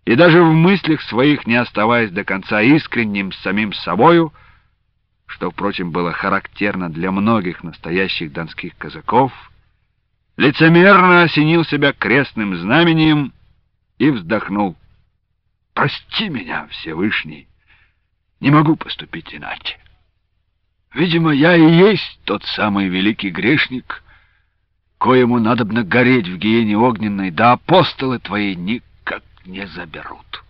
и даже в мыслях своих не оставаясь до конца искренним с самим собою, что, впрочем, было характерно для многих настоящих донских казаков, лицемерно осенил себя крестным знамением и вздохнул. «Прости меня, Всевышний, не могу поступить иначе. Видимо, я и есть тот самый великий грешник, коему надобно гореть в гиене огненной, да апостолы твои никак не заберут».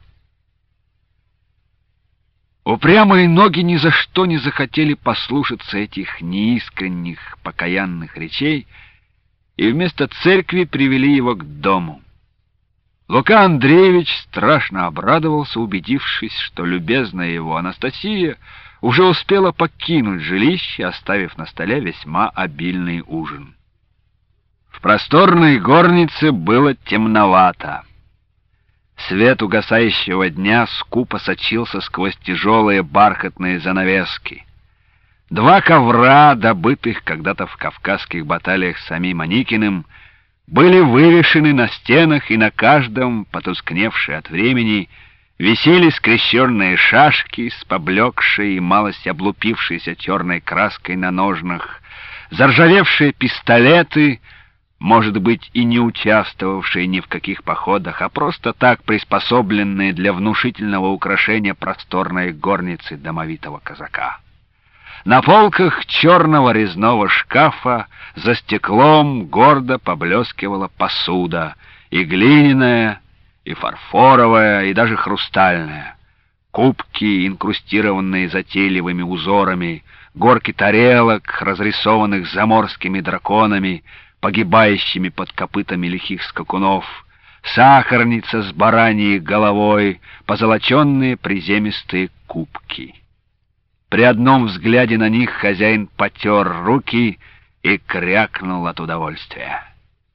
Упрямые ноги ни за что не захотели послушаться этих неискренних, покаянных речей, и вместо церкви привели его к дому. Лука Андреевич страшно обрадовался, убедившись, что любезная его Анастасия уже успела покинуть жилище, оставив на столе весьма обильный ужин. В просторной горнице было темновато. Свет угасающего дня скупо сочился сквозь тяжелые бархатные занавески. Два ковра, добытых когда-то в кавказских баталиях самим Аникиным, были вывешены на стенах, и на каждом, потускневшие от времени, висели скрещенные шашки с поблекшей и малость облупившейся черной краской на ножнах, заржавевшие пистолеты, может быть, и не участвовавшие ни в каких походах, а просто так приспособленные для внушительного украшения просторной горницы домовитого казака. На полках черного резного шкафа за стеклом гордо поблескивала посуда, и глиняная, и фарфоровая, и даже хрустальная. Кубки, инкрустированные затейливыми узорами, горки тарелок, разрисованных заморскими драконами, погибающими под копытами лихих скакунов, сахарница с бараньей головой, позолоченные приземистые кубки. При одном взгляде на них хозяин потер руки и крякнул от удовольствия.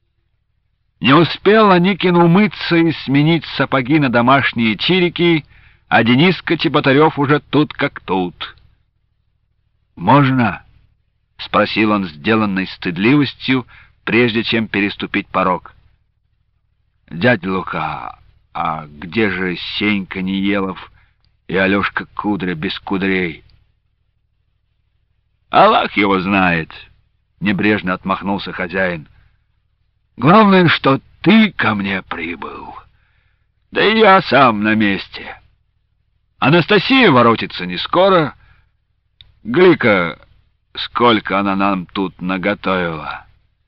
Не успел Аникин умыться и сменить сапоги на домашние чирики, а Дениска Чеботарев уже тут как тут. «Можно?» — спросил он, сделанной стыдливостью, прежде чем переступить порог. «Дядя Лука, а где же Сенька Неелов и Алешка Кудря без кудрей?» «Аллах его знает», — небрежно отмахнулся хозяин. «Главное, что ты ко мне прибыл. Да и я сам на месте. Анастасия воротится не скоро. Гляди-ка, сколько она нам тут наготовила.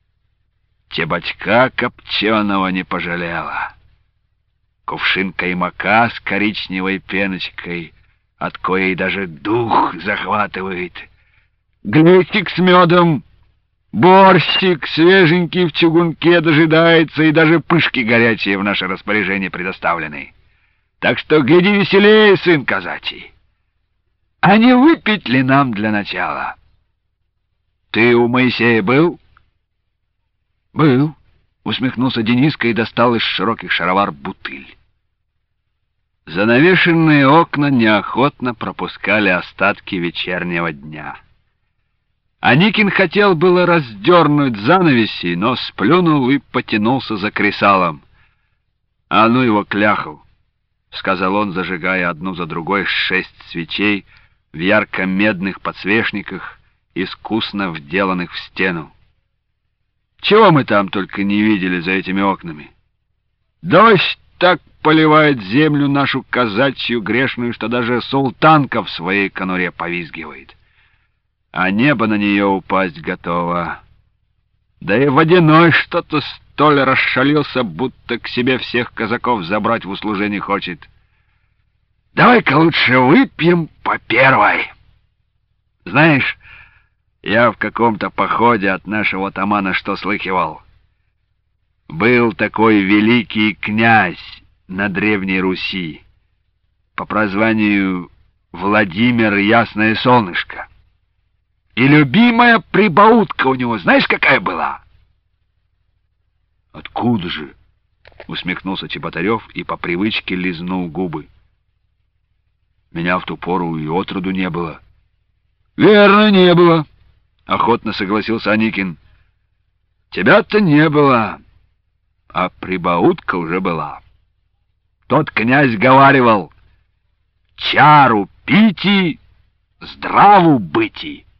Чебачка копченого не пожалела. Кувшин каймака с коричневой пеночкой, от коей даже дух захватывает. Глечик с медом, борщик свеженький в чугунке дожидается, и даже пышки горячие в наше распоряжение предоставлены. Так что гляди веселее, сын казачий. А не выпить ли нам для начала? Ты у Моисея был?» «Был», — усмехнулся Дениска и достал из широких шаровар бутыль. Занавешенные окна неохотно пропускали остатки вечернего дня. Аникин хотел было раздернуть занавеси, но сплюнул и потянулся за кресалом. «А ну его кляху!» — сказал он, зажигая одну за другой 6 свечей в ярко-медных подсвечниках, искусно вделанных в стену. «Чего мы там только не видели за этими окнами? Дождь так поливает землю нашу казачью грешную, что даже султанка в своей конуре повизгивает. А небо на нее упасть готово. Да и водяной что-то столь расшалился, будто к себе всех казаков забрать в услужение хочет. Давай-ка лучше выпьем по первой. Знаешь, я в каком-то походе от нашего атамана что слыхивал. Был такой великий князь на Древней Руси, по прозванию Владимир Ясное Солнышко. И любимая прибаутка у него, знаешь, какая была? Откуда же? Усмехнулся Чеботарев и по привычке лизнул губы. Меня в ту пору и отроду не было. Верно, не было, охотно согласился Аникин. Тебя-то не было, а прибаутка уже была. Тот князь говаривал: «Чару пити, здраву быти».